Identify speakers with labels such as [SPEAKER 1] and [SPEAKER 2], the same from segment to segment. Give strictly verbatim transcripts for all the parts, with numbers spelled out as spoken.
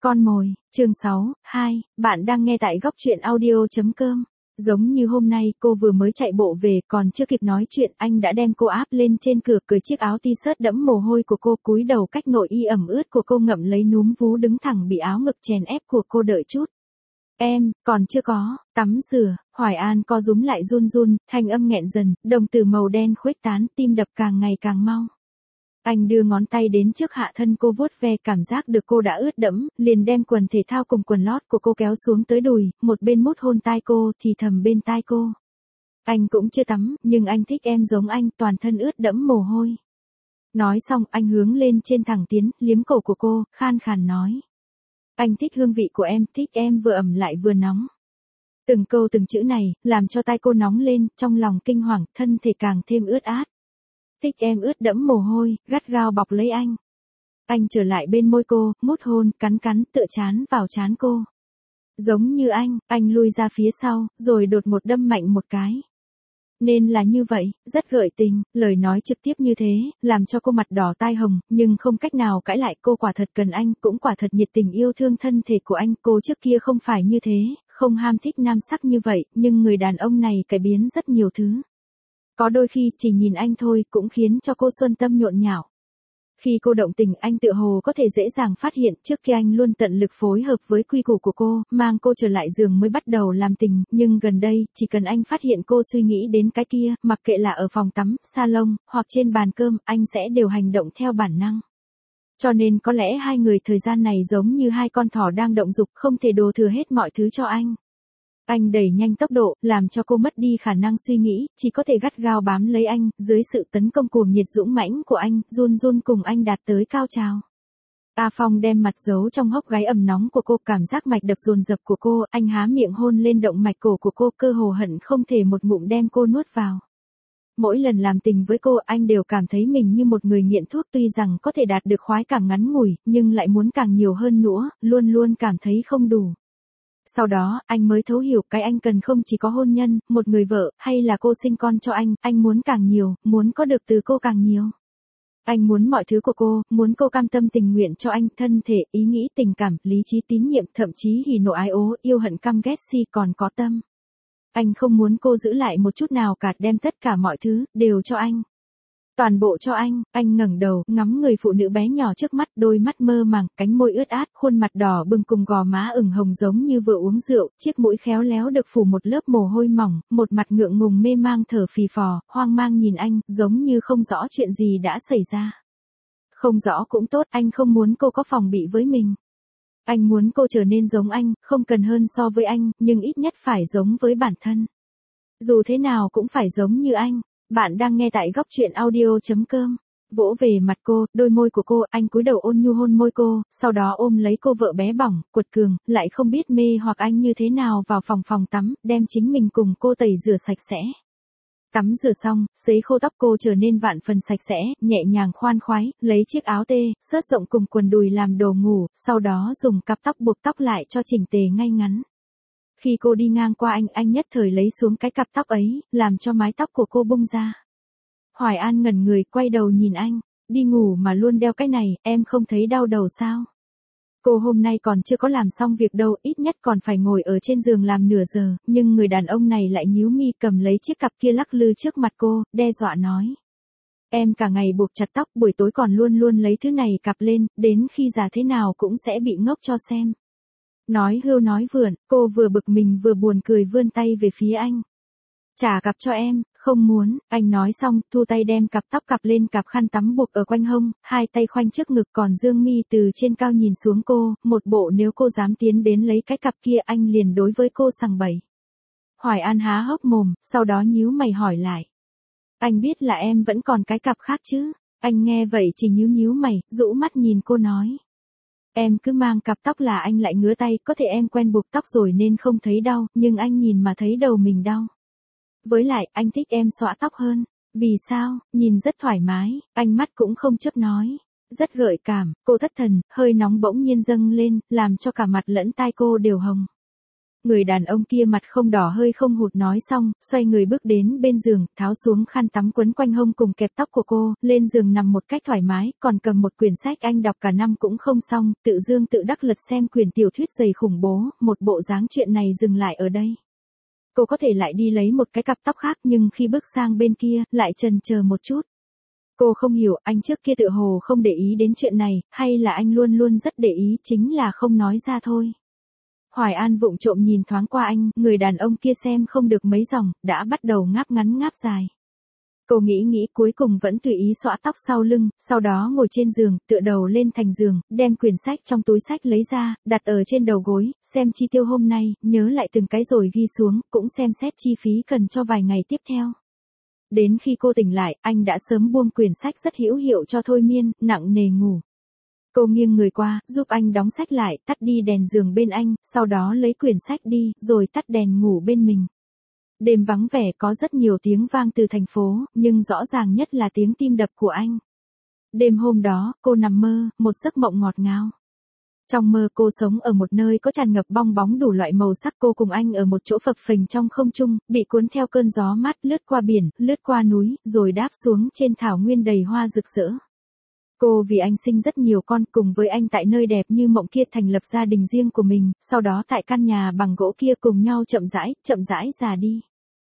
[SPEAKER 1] Con mồi, chương sáu, hai, bạn đang nghe tại góc truyện audio.com. Giống như hôm nay cô vừa mới chạy bộ về, còn chưa kịp nói chuyện anh đã đem cô áp lên trên cửa, cởi chiếc áo t-shirt đẫm mồ hôi của cô, cúi đầu cách nội y ẩm ướt của cô ngậm lấy núm vú đứng thẳng bị áo ngực chèn ép của cô. Đợi chút. Em, còn chưa có, tắm rửa. Hoài An co rúm lại run run, thanh âm nghẹn dần, đồng tử màu đen khuếch tán, tim đập càng ngày càng mau. Anh đưa ngón tay đến trước hạ thân cô vuốt ve, cảm giác được cô đã ướt đẫm, liền đem quần thể thao cùng quần lót của cô kéo xuống tới đùi, một bên mút hôn tai cô, thì thầm bên tai cô. Anh cũng chưa tắm, nhưng anh thích em giống anh, toàn thân ướt đẫm mồ hôi. Nói xong, anh hướng lên trên thẳng tiến, liếm cổ của cô, khan khàn nói. Anh thích hương vị của em, thích em vừa ẩm lại vừa nóng. Từng câu từng chữ này, làm cho tai cô nóng lên, trong lòng kinh hoàng, thân thể càng thêm ướt át. Thích em ướt đẫm mồ hôi, gắt gao bọc lấy anh. Anh trở lại bên môi cô, mút hôn, cắn cắn, tựa chán vào chán cô. Giống như anh, anh lui ra phía sau, rồi đột một đâm mạnh một cái. Nên là như vậy, rất gợi tình, lời nói trực tiếp như thế, làm cho cô mặt đỏ tai hồng, nhưng không cách nào cãi lại. Cô quả thật cần anh, cũng quả thật nhiệt tình yêu thương thân thể của anh. Cô trước kia không phải như thế, không ham thích nam sắc như vậy, nhưng người đàn ông này cải biến rất nhiều thứ. Có đôi khi chỉ nhìn anh thôi cũng khiến cho cô xuân tâm nhộn nhạo. Khi cô động tình anh tựa hồ có thể dễ dàng phát hiện, trước kia anh luôn tận lực phối hợp với quy củ của cô, mang cô trở lại giường mới bắt đầu làm tình, nhưng gần đây, chỉ cần anh phát hiện cô suy nghĩ đến cái kia, mặc kệ là ở phòng tắm, salon, hoặc trên bàn cơm, anh sẽ đều hành động theo bản năng. Cho nên có lẽ hai người thời gian này giống như hai con thỏ đang động dục, không thể đổ thừa hết mọi thứ cho anh. Anh đẩy nhanh tốc độ, làm cho cô mất đi khả năng suy nghĩ, chỉ có thể gắt gao bám lấy anh, dưới sự tấn công cuồng nhiệt dũng mãnh của anh, run run cùng anh đạt tới cao trào. A Phong đem mặt giấu trong hốc gáy ẩm nóng của cô, cảm giác mạch đập dồn dập của cô, anh há miệng hôn lên động mạch cổ của cô, cơ hồ hận không thể một ngụm đem cô nuốt vào. Mỗi lần làm tình với cô, anh đều cảm thấy mình như một người nghiện thuốc, tuy rằng có thể đạt được khoái cảm ngắn ngủi, nhưng lại muốn càng nhiều hơn nữa, luôn luôn cảm thấy không đủ. Sau đó, anh mới thấu hiểu cái anh cần không chỉ có hôn nhân, một người vợ, hay là cô sinh con cho anh, anh muốn càng nhiều, muốn có được từ cô càng nhiều. Anh muốn mọi thứ của cô, muốn cô cam tâm tình nguyện cho anh, thân thể, ý nghĩ, tình cảm, lý trí, tín nhiệm, thậm chí hỉ nộ ái ố, yêu hận căm ghét si, còn có tâm. Anh không muốn cô giữ lại một chút nào cả, đem tất cả mọi thứ, đều cho anh. Toàn bộ cho anh. Anh ngẩng đầu, ngắm người phụ nữ bé nhỏ trước mắt, đôi mắt mơ màng, cánh môi ướt át, khuôn mặt đỏ bừng cùng gò má ửng hồng giống như vừa uống rượu, chiếc mũi khéo léo được phủ một lớp mồ hôi mỏng, một mặt ngượng ngùng mê mang thở phì phò, hoang mang nhìn anh, giống như không rõ chuyện gì đã xảy ra. Không rõ cũng tốt, anh không muốn cô có phòng bị với mình. Anh muốn cô trở nên giống anh, không cần hơn so với anh, nhưng ít nhất phải giống với bản thân. Dù thế nào cũng phải giống như anh. Bạn đang nghe tại góc truyện audio.com. Vỗ về mặt cô, đôi môi của cô, anh cúi đầu ôn nhu hôn môi cô, sau đó ôm lấy cô vợ bé bỏng, cuột cường, lại không biết mê hoặc anh như thế nào vào phòng phòng tắm, đem chính mình cùng cô tẩy rửa sạch sẽ. Tắm rửa xong, sấy khô tóc cô trở nên vạn phần sạch sẽ, nhẹ nhàng khoan khoái, lấy chiếc áo tê, xớt rộng cùng quần đùi làm đồ ngủ, sau đó dùng cặp tóc buộc tóc lại cho chỉnh tề ngay ngắn. Khi cô đi ngang qua anh, anh nhất thời lấy xuống cái cặp tóc ấy, làm cho mái tóc của cô bung ra. Hoài An ngẩn người, quay đầu nhìn anh, đi ngủ mà luôn đeo cái này, em không thấy đau đầu sao? Cô hôm nay còn chưa có làm xong việc đâu, ít nhất còn phải ngồi ở trên giường làm nửa giờ, nhưng người đàn ông này lại nhíu mi cầm lấy chiếc cặp kia lắc lư trước mặt cô, đe dọa nói. Em cả ngày buộc chặt tóc, buổi tối còn luôn luôn lấy thứ này cặp lên, đến khi già thế nào cũng sẽ bị ngốc cho xem. Nói hưu nói vượn, cô vừa bực mình vừa buồn cười vươn tay về phía anh. Trả cặp cho em, không muốn, anh nói xong, thu tay đem cặp tóc cặp lên cặp khăn tắm buộc ở quanh hông, hai tay khoanh trước ngực còn dương mi từ trên cao nhìn xuống cô, một bộ nếu cô dám tiến đến lấy cái cặp kia anh liền đối với cô sằng bậy. Hoài An há hốc mồm, sau đó nhíu mày hỏi lại. Anh biết là em vẫn còn cái cặp khác chứ? Anh nghe vậy chỉ nhíu nhíu mày, rũ mắt nhìn cô nói. Em cứ mang cặp tóc là anh lại ngứa tay, có thể em quen buộc tóc rồi nên không thấy đau, nhưng anh nhìn mà thấy đầu mình đau. Với lại, anh thích em xõa tóc hơn. Vì sao? Nhìn rất thoải mái, anh mắt cũng không chớp nói. Rất gợi cảm, cô thất thần, hơi nóng bỗng nhiên dâng lên, làm cho cả mặt lẫn tai cô đều hồng. Người đàn ông kia mặt không đỏ hơi không hụt nói xong, xoay người bước đến bên giường, tháo xuống khăn tắm quấn quanh hông cùng kẹp tóc của cô, lên giường nằm một cách thoải mái, còn cầm một quyển sách anh đọc cả năm cũng không xong, tự dương tự đắc lật xem quyển tiểu thuyết dày khủng bố, một bộ dáng chuyện này dừng lại ở đây. Cô có thể lại đi lấy một cái cặp tóc khác nhưng khi bước sang bên kia, lại chần chờ một chút. Cô không hiểu anh trước kia tự hồ không để ý đến chuyện này, hay là anh luôn luôn rất để ý chính là không nói ra thôi. Hoài An vụng trộm nhìn thoáng qua anh, người đàn ông kia xem không được mấy dòng, đã bắt đầu ngáp ngắn ngáp dài. Cô nghĩ nghĩ cuối cùng vẫn tùy ý xõa tóc sau lưng, sau đó ngồi trên giường, tựa đầu lên thành giường, đem quyển sách trong túi sách lấy ra, đặt ở trên đầu gối, xem chi tiêu hôm nay, nhớ lại từng cái rồi ghi xuống, cũng xem xét chi phí cần cho vài ngày tiếp theo. Đến khi cô tỉnh lại, anh đã sớm buông quyển sách rất hữu hiệu cho thôi miên, nặng nề ngủ. Cô nghiêng người qua, giúp anh đóng sách lại, tắt đi đèn giường bên anh, sau đó lấy quyển sách đi, rồi tắt đèn ngủ bên mình. Đêm vắng vẻ có rất nhiều tiếng vang từ thành phố, nhưng rõ ràng nhất là tiếng tim đập của anh. Đêm hôm đó, cô nằm mơ, một giấc mộng ngọt ngào. Trong mơ cô sống ở một nơi có tràn ngập bong bóng đủ loại màu sắc, cô cùng anh ở một chỗ phập phình trong không trung, bị cuốn theo cơn gió mát lướt qua biển, lướt qua núi, rồi đáp xuống trên thảo nguyên đầy hoa rực rỡ. Cô vì anh sinh rất nhiều con, cùng với anh tại nơi đẹp như mộng kia thành lập gia đình riêng của mình, sau đó tại căn nhà bằng gỗ kia cùng nhau chậm rãi, chậm rãi già đi.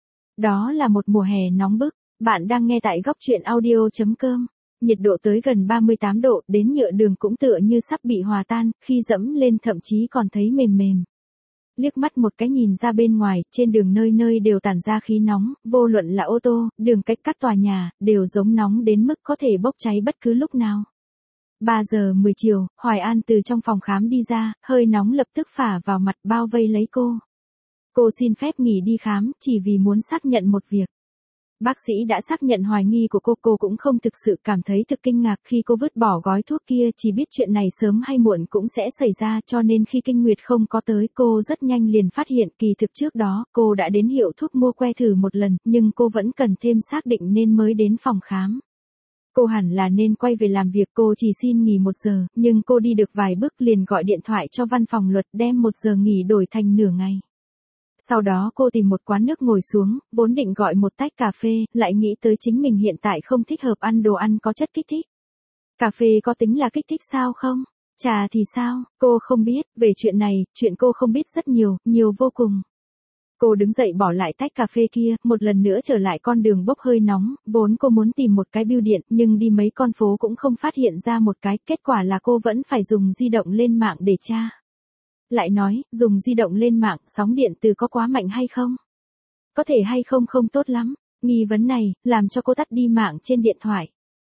[SPEAKER 1] Đó là một mùa hè nóng bức, bạn đang nghe tại góc truyện audio chấm com. Nhiệt độ tới gần ba mươi tám độ, đến nhựa đường cũng tựa như sắp bị hòa tan, khi dẫm lên thậm chí còn thấy mềm mềm. Liếc mắt một cái nhìn ra bên ngoài, trên đường nơi nơi đều tản ra khí nóng, vô luận là ô tô, đường cách các tòa nhà, đều giống nóng đến mức có thể bốc cháy bất cứ lúc nào. ba giờ mười chiều, Hoài An từ trong phòng khám đi ra, hơi nóng lập tức phả vào mặt bao vây lấy cô. Cô xin phép nghỉ đi khám, chỉ vì muốn xác nhận một việc. Bác sĩ đã xác nhận hoài nghi của cô, cô cũng không thực sự cảm thấy thực kinh ngạc khi cô vứt bỏ gói thuốc kia, chỉ biết chuyện này sớm hay muộn cũng sẽ xảy ra, cho nên khi kinh nguyệt không có tới, cô rất nhanh liền phát hiện kỳ thực trước đó, cô đã đến hiệu thuốc mua que thử một lần, nhưng cô vẫn cần thêm xác định nên mới đến phòng khám. Cô hẳn là nên quay về làm việc, cô chỉ xin nghỉ một giờ, nhưng cô đi được vài bước liền gọi điện thoại cho văn phòng luật đem một giờ nghỉ đổi thành nửa ngày. Sau đó cô tìm một quán nước ngồi xuống, vốn định gọi một tách cà phê, lại nghĩ tới chính mình hiện tại không thích hợp ăn đồ ăn có chất kích thích. Cà phê có tính là kích thích sao không? Trà thì sao? Cô không biết, về chuyện này, chuyện cô không biết rất nhiều, nhiều vô cùng. Cô đứng dậy bỏ lại tách cà phê kia, một lần nữa trở lại con đường bốc hơi nóng, vốn cô muốn tìm một cái bưu điện, nhưng đi mấy con phố cũng không phát hiện ra một cái, kết quả là cô vẫn phải dùng di động lên mạng để tra. Lại nói, dùng di động lên mạng, sóng điện từ có quá mạnh hay không? Có thể hay không không tốt lắm. Nghi vấn này, làm cho cô tắt đi mạng trên điện thoại.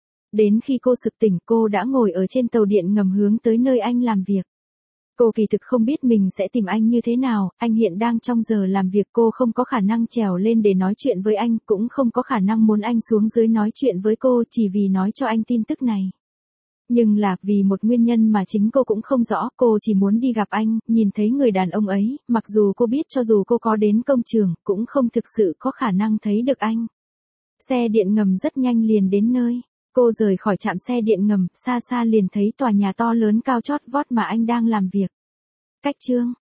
[SPEAKER 1] Đến khi cô sực tỉnh, cô đã ngồi ở trên tàu điện ngầm hướng tới nơi anh làm việc. Cô kỳ thực không biết mình sẽ tìm anh như thế nào, anh hiện đang trong giờ làm việc, cô không có khả năng trèo lên để nói chuyện với anh, cũng không có khả năng muốn anh xuống dưới nói chuyện với cô chỉ vì nói cho anh tin tức này. Nhưng là, vì một nguyên nhân mà chính cô cũng không rõ, cô chỉ muốn đi gặp anh, nhìn thấy người đàn ông ấy, mặc dù cô biết cho dù cô có đến công trường, cũng không thực sự có khả năng thấy được anh. Xe điện ngầm rất nhanh liền đến nơi. Cô rời khỏi trạm xe điện ngầm, xa xa liền thấy tòa nhà to lớn cao chót vót mà anh đang làm việc. Cách chương